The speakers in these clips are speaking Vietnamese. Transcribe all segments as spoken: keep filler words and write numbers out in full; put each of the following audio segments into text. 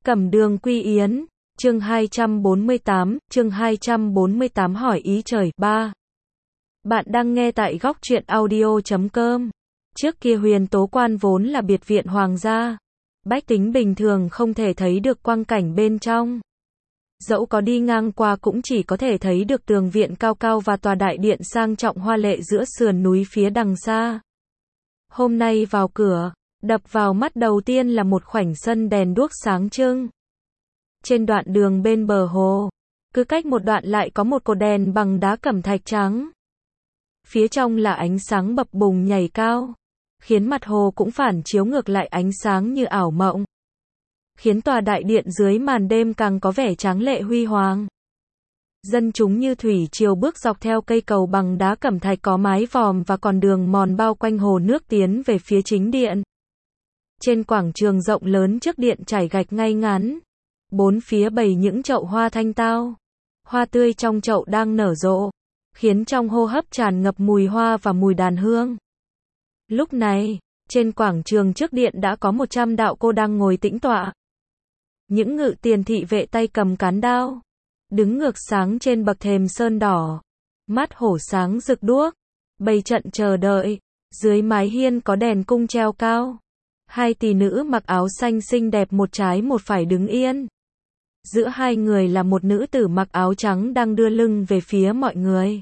Cẩm Đường Quy Yến, chương hai trăm bốn mươi tám, chương hai trăm bốn mươi tám hỏi ý trời, ba. Bạn đang nghe tại góc truyện audio chấm com. Trước kia Huyền Tố Quan vốn là biệt viện hoàng gia. Bách tính bình thường không thể thấy được quang cảnh bên trong. Dẫu có đi ngang qua cũng chỉ có thể thấy được tường viện cao cao và tòa đại điện sang trọng hoa lệ giữa sườn núi phía đằng xa. Hôm nay vào cửa, đập vào mắt đầu tiên là một khoảnh sân đèn đuốc sáng trưng. Trên đoạn đường bên bờ hồ, cứ cách một đoạn lại có một cột đèn bằng đá cẩm thạch trắng. Phía trong là ánh sáng bập bùng nhảy cao, khiến mặt hồ cũng phản chiếu ngược lại ánh sáng như ảo mộng, khiến tòa đại điện dưới màn đêm càng có vẻ tráng lệ huy hoàng. Dân chúng như thủy triều bước dọc theo cây cầu bằng đá cẩm thạch có mái vòm và con đường mòn bao quanh hồ nước tiến về phía chính điện. Trên quảng trường rộng lớn trước điện trải gạch ngay ngắn, bốn phía bày những chậu hoa thanh tao. Hoa tươi trong chậu đang nở rộ, khiến trong hô hấp tràn ngập mùi hoa và mùi đàn hương. Lúc này, trên quảng trường trước điện đã có một trăm đạo cô đang ngồi tĩnh tọa. Những ngự tiền thị vệ tay cầm cán đao, đứng ngược sáng trên bậc thềm sơn đỏ, mắt hổ sáng rực đuốc, bày trận chờ đợi. Dưới mái hiên có đèn cung treo cao. Hai tỷ nữ mặc áo xanh xinh đẹp một trái một phải đứng yên. Giữa hai người là một nữ tử mặc áo trắng đang đưa lưng về phía mọi người.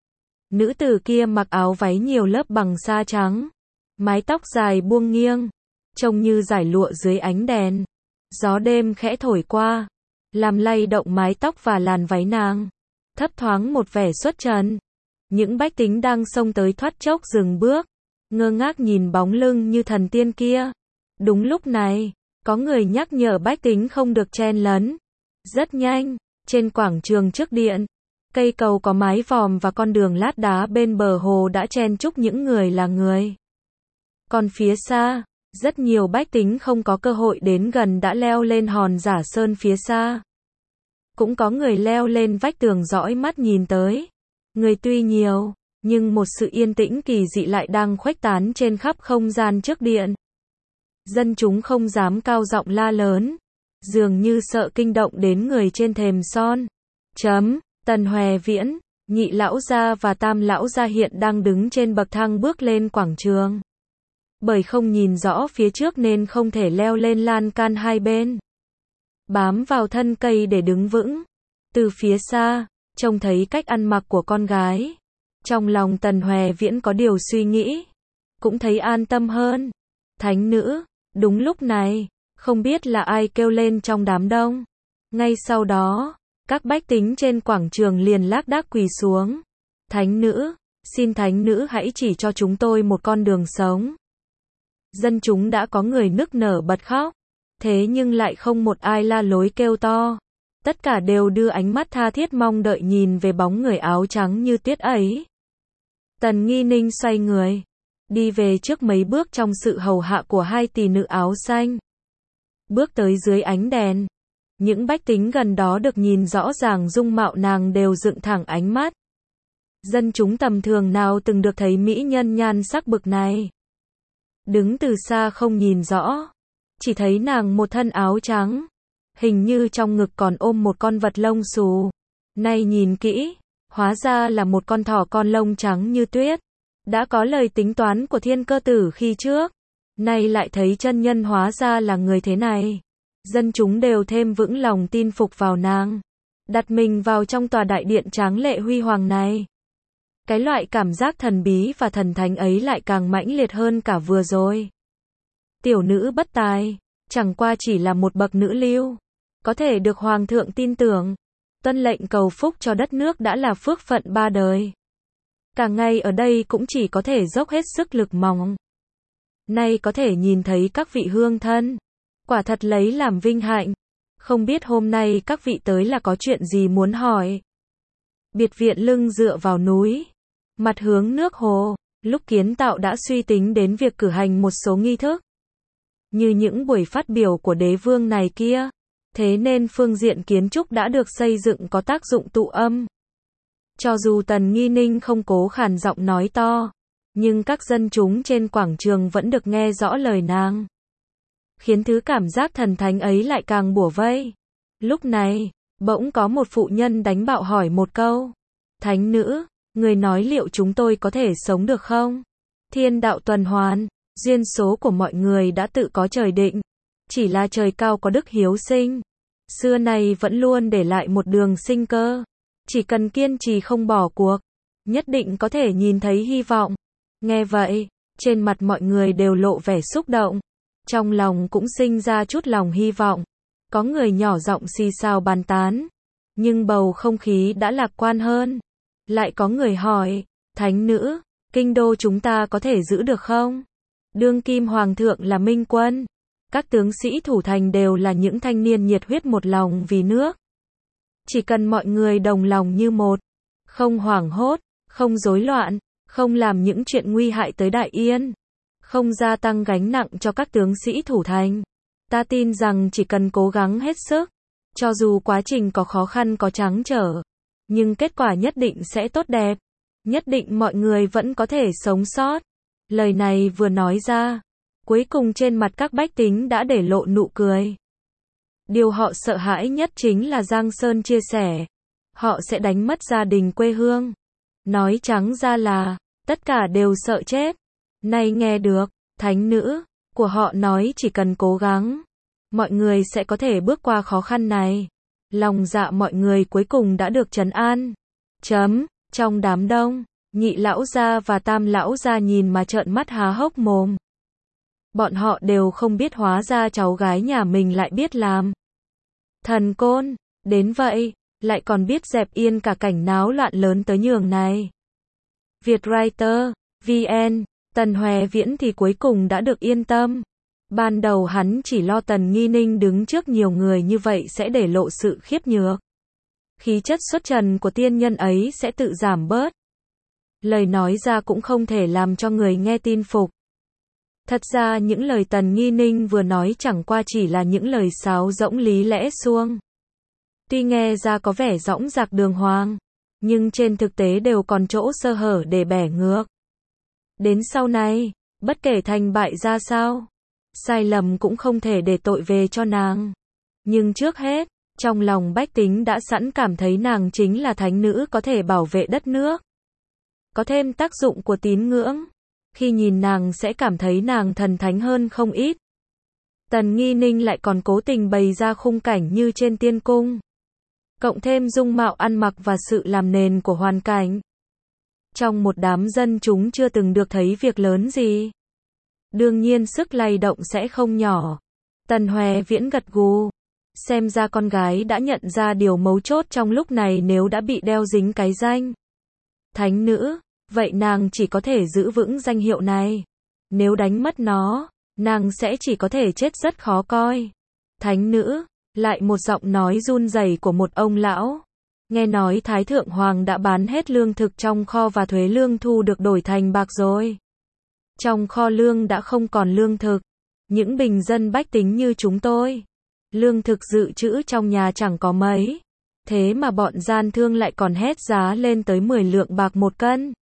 Nữ tử kia mặc áo váy nhiều lớp bằng sa trắng, mái tóc dài buông nghiêng, trông như dải lụa dưới ánh đèn. Gió đêm khẽ thổi qua, làm lay động mái tóc và làn váy nàng, thấp thoáng một vẻ xuất trần. Những bách tính đang xông tới thoát chốc dừng bước, ngơ ngác nhìn bóng lưng như thần tiên kia. Đúng lúc này, có người nhắc nhở bách tính không được chen lấn. Rất nhanh, trên quảng trường trước điện, cây cầu có mái vòm và con đường lát đá bên bờ hồ đã chen chúc những người là người. Còn phía xa, rất nhiều bách tính không có cơ hội đến gần đã leo lên hòn giả sơn phía xa. Cũng có người leo lên vách tường dõi mắt nhìn tới. Người tuy nhiều, nhưng một sự yên tĩnh kỳ dị lại đang khuếch tán trên khắp không gian trước điện. Dân chúng không dám cao giọng la lớn, dường như sợ kinh động đến người trên thềm son. Chấm, Tần Hòe Viễn, Nhị lão gia và Tam lão gia hiện đang đứng trên bậc thang bước lên quảng trường. Bởi không nhìn rõ phía trước nên không thể leo lên lan can hai bên, bám vào thân cây để đứng vững. Từ phía xa, trông thấy cách ăn mặc của con gái. Trong lòng Tần Hòe Viễn có điều suy nghĩ, cũng thấy an tâm hơn. Thánh nữ, đúng lúc này, không biết là ai kêu lên trong đám đông. Ngay sau đó, các bách tính trên quảng trường liền lác đác quỳ xuống. Thánh nữ, xin thánh nữ hãy chỉ cho chúng tôi một con đường sống. Dân chúng đã có người nức nở bật khóc, thế nhưng lại không một ai la lối kêu to. Tất cả đều đưa ánh mắt tha thiết mong đợi nhìn về bóng người áo trắng như tuyết ấy. Tần Nghi Ninh xoay người, đi về trước mấy bước trong sự hầu hạ của hai tỷ nữ áo xanh. Bước tới dưới ánh đèn, những bách tính gần đó được nhìn rõ ràng dung mạo nàng đều dựng thẳng ánh mắt. Dân chúng tầm thường nào từng được thấy mỹ nhân nhan sắc bực này. Đứng từ xa không nhìn rõ, chỉ thấy nàng một thân áo trắng, hình như trong ngực còn ôm một con vật lông xù. Nay nhìn kỹ, hóa ra là một con thỏ con lông trắng như tuyết. Đã có lời tính toán của Thiên Cơ Tử khi trước, nay lại thấy chân nhân hóa ra là người thế này. Dân chúng đều thêm vững lòng tin phục vào nàng, đặt mình vào trong tòa đại điện tráng lệ huy hoàng này. Cái loại cảm giác thần bí và thần thánh ấy lại càng mãnh liệt hơn cả vừa rồi. Tiểu nữ bất tài, chẳng qua chỉ là một bậc nữ lưu, có thể được hoàng thượng tin tưởng, tuân lệnh cầu phúc cho đất nước đã là phước phận ba đời. Cả ngày ở đây cũng chỉ có thể dốc hết sức lực mong. Nay có thể nhìn thấy các vị hương thân, quả thật lấy làm vinh hạnh. Không biết hôm nay các vị tới là có chuyện gì muốn hỏi. Biệt viện lưng dựa vào núi, mặt hướng nước hồ, lúc kiến tạo đã suy tính đến việc cử hành một số nghi thức, như những buổi phát biểu của đế vương này kia. Thế nên phương diện kiến trúc đã được xây dựng có tác dụng tụ âm. Cho dù Tần Nghi Ninh không cố khàn giọng nói to, nhưng các dân chúng trên quảng trường vẫn được nghe rõ lời nàng. khiến thứ cảm giác thần thánh ấy lại càng bủa vây. Lúc này, bỗng có một phụ nhân đánh bạo hỏi một câu. Thánh nữ, người nói liệu chúng tôi có thể sống được không? Thiên đạo tuần hoàn, duyên số của mọi người đã tự có trời định. Chỉ là trời cao có đức hiếu sinh. Xưa nay vẫn luôn để lại một đường sinh cơ. Chỉ cần kiên trì không bỏ cuộc, nhất định có thể nhìn thấy hy vọng. Nghe vậy, trên mặt mọi người đều lộ vẻ xúc động. Trong lòng cũng sinh ra chút lòng hy vọng. Có người nhỏ giọng xì xào bàn tán. Nhưng bầu không khí đã lạc quan hơn. Lại có người hỏi, thánh nữ, kinh đô chúng ta có thể giữ được không? Đương kim hoàng thượng là minh quân. Các tướng sĩ thủ thành đều là những thanh niên nhiệt huyết một lòng vì nước. Chỉ cần mọi người đồng lòng như một, không hoảng hốt, không rối loạn, không làm những chuyện nguy hại tới đại yên, không gia tăng gánh nặng cho các tướng sĩ thủ thành. Ta tin rằng chỉ cần cố gắng hết sức, cho dù quá trình có khó khăn có trắng trở, nhưng kết quả nhất định sẽ tốt đẹp. Nhất định mọi người vẫn có thể sống sót. Lời này vừa nói ra, cuối cùng trên mặt các bách tính đã để lộ nụ cười. Điều họ sợ hãi nhất chính là Giang Sơn chia sẻ. Họ sẽ đánh mất gia đình quê hương. Nói trắng ra là, tất cả đều sợ chết. Nay nghe được, thánh nữ của họ nói chỉ cần cố gắng, mọi người sẽ có thể bước qua khó khăn này. Lòng dạ mọi người cuối cùng đã được trấn an. Chấm, trong đám đông, nhị lão gia và tam lão gia nhìn mà trợn mắt há hốc mồm. Bọn họ đều không biết hóa ra cháu gái nhà mình lại biết làm thần côn, đến vậy, lại còn biết dẹp yên cả cảnh náo loạn lớn tới nhường này. Vietwriter, vê en, Tần Hoè Viễn thì cuối cùng đã được yên tâm. Ban đầu hắn chỉ lo Tần Nghi Ninh đứng trước nhiều người như vậy sẽ để lộ sự khiếp nhược. Khí chất xuất trần của tiên nhân ấy sẽ tự giảm bớt. Lời nói ra cũng không thể làm cho người nghe tin phục. Thật ra những lời Tần Nghi Ninh vừa nói chẳng qua chỉ là những lời sáo rỗng lý lẽ suông. Tuy nghe ra có vẻ dõng dạc đường hoàng, nhưng trên thực tế đều còn chỗ sơ hở để bẻ ngược. Đến sau này, bất kể thành bại ra sao, sai lầm cũng không thể để tội về cho nàng. Nhưng trước hết, trong lòng bách tính đã sẵn cảm thấy nàng chính là thánh nữ có thể bảo vệ đất nước. Có thêm tác dụng của tín ngưỡng. Khi nhìn nàng sẽ cảm thấy nàng thần thánh hơn không ít. Tần Nghi Ninh lại còn cố tình bày ra khung cảnh như trên tiên cung. Cộng thêm dung mạo ăn mặc và sự làm nền của hoàn cảnh. Trong một đám dân chúng chưa từng được thấy việc lớn gì. Đương nhiên sức lay động sẽ không nhỏ. Tần Hoè Viễn gật gù. Xem ra con gái đã nhận ra điều mấu chốt trong lúc này nếu đã bị đeo dính cái danh thánh nữ, vậy nàng chỉ có thể giữ vững danh hiệu này. Nếu đánh mất nó, nàng sẽ chỉ có thể chết rất khó coi. Thánh nữ, lại một giọng nói run rẩy của một ông lão. Nghe nói Thái Thượng Hoàng đã bán hết lương thực trong kho và thuế lương thu được đổi thành bạc rồi. Trong kho lương đã không còn lương thực. Những bình dân bách tính như chúng tôi, lương thực dự trữ trong nhà chẳng có mấy. Thế mà bọn gian thương lại còn hét giá lên tới mười lượng bạc một cân.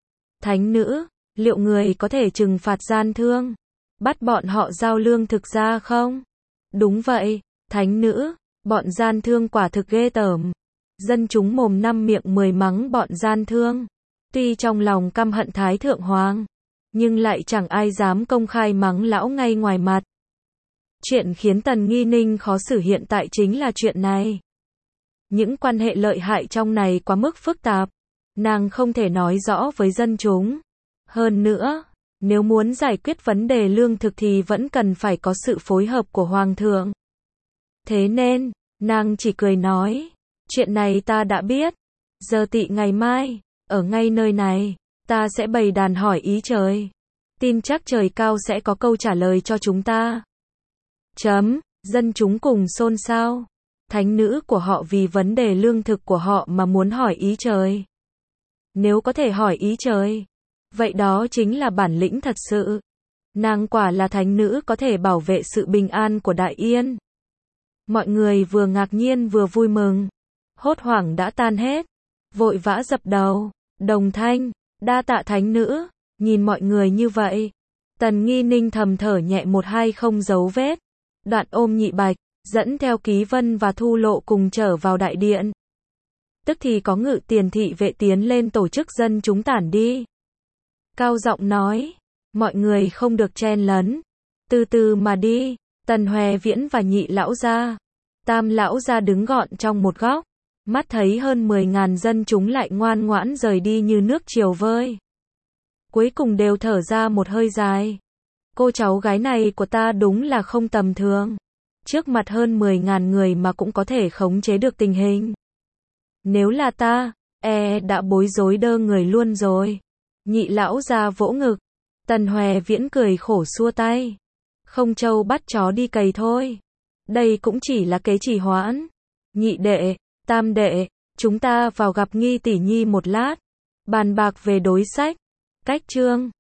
Thánh nữ, liệu người có thể trừng phạt gian thương? Bắt bọn họ giao lương thực ra không? Đúng vậy, thánh nữ, bọn gian thương quả thực ghê tởm. Dân chúng mồm năm miệng mười mắng bọn gian thương. Tuy trong lòng căm hận Thái Thượng Hoàng, nhưng lại chẳng ai dám công khai mắng lão ngay ngoài mặt. Chuyện khiến Tần Nghi Ninh khó xử hiện tại chính là chuyện này. Những quan hệ lợi hại trong này quá mức phức tạp. Nàng không thể nói rõ với dân chúng. Hơn nữa, nếu muốn giải quyết vấn đề lương thực thì vẫn cần phải có sự phối hợp của Hoàng thượng. Thế nên, nàng chỉ cười nói, chuyện này ta đã biết. Giờ tị ngày mai, ở ngay nơi này, ta sẽ bày đàn hỏi ý trời. Tin chắc trời cao sẽ có câu trả lời cho chúng ta. Chấm, dân chúng cùng xôn xao. Thánh nữ của họ vì vấn đề lương thực của họ mà muốn hỏi ý trời. Nếu có thể hỏi ý trời, vậy đó chính là bản lĩnh thật sự. Nàng quả là thánh nữ có thể bảo vệ sự bình an của Đại Yên. Mọi người vừa ngạc nhiên vừa vui mừng. Hốt hoảng đã tan hết. Vội vã dập đầu. Đồng thanh, đa tạ thánh nữ. Nhìn mọi người như vậy, Tần Nghi Ninh thầm thở nhẹ một hai không giấu vết. Đoạn ôm Nhị Bạch, dẫn theo Ký Vân và Thu Lộ cùng trở vào đại điện. Tức thì có Ngự Tiền thị vệ tiến lên tổ chức dân chúng tản đi. Cao giọng nói, mọi người không được chen lấn, từ từ mà đi. Tần Hoè Viễn và Nhị lão gia, Tam lão gia đứng gọn trong một góc, mắt thấy hơn mười ngàn dân chúng lại ngoan ngoãn rời đi như nước chiều vơi. Cuối cùng đều thở ra một hơi dài. Cô cháu gái này của ta đúng là không tầm thường. Trước mặt hơn mười ngàn người mà cũng có thể khống chế được tình hình. Nếu là ta, e đã bối rối đơ người luôn rồi. Nhị lão gia vỗ ngực. Tần Hoè Viễn cười khổ xua tay. Không trâu bắt chó đi cày thôi. Đây cũng chỉ là kế trì hoãn. Nhị đệ, tam đệ, chúng ta vào gặp Nghi tỷ nhi một lát. Bàn bạc về đối sách, cách chương.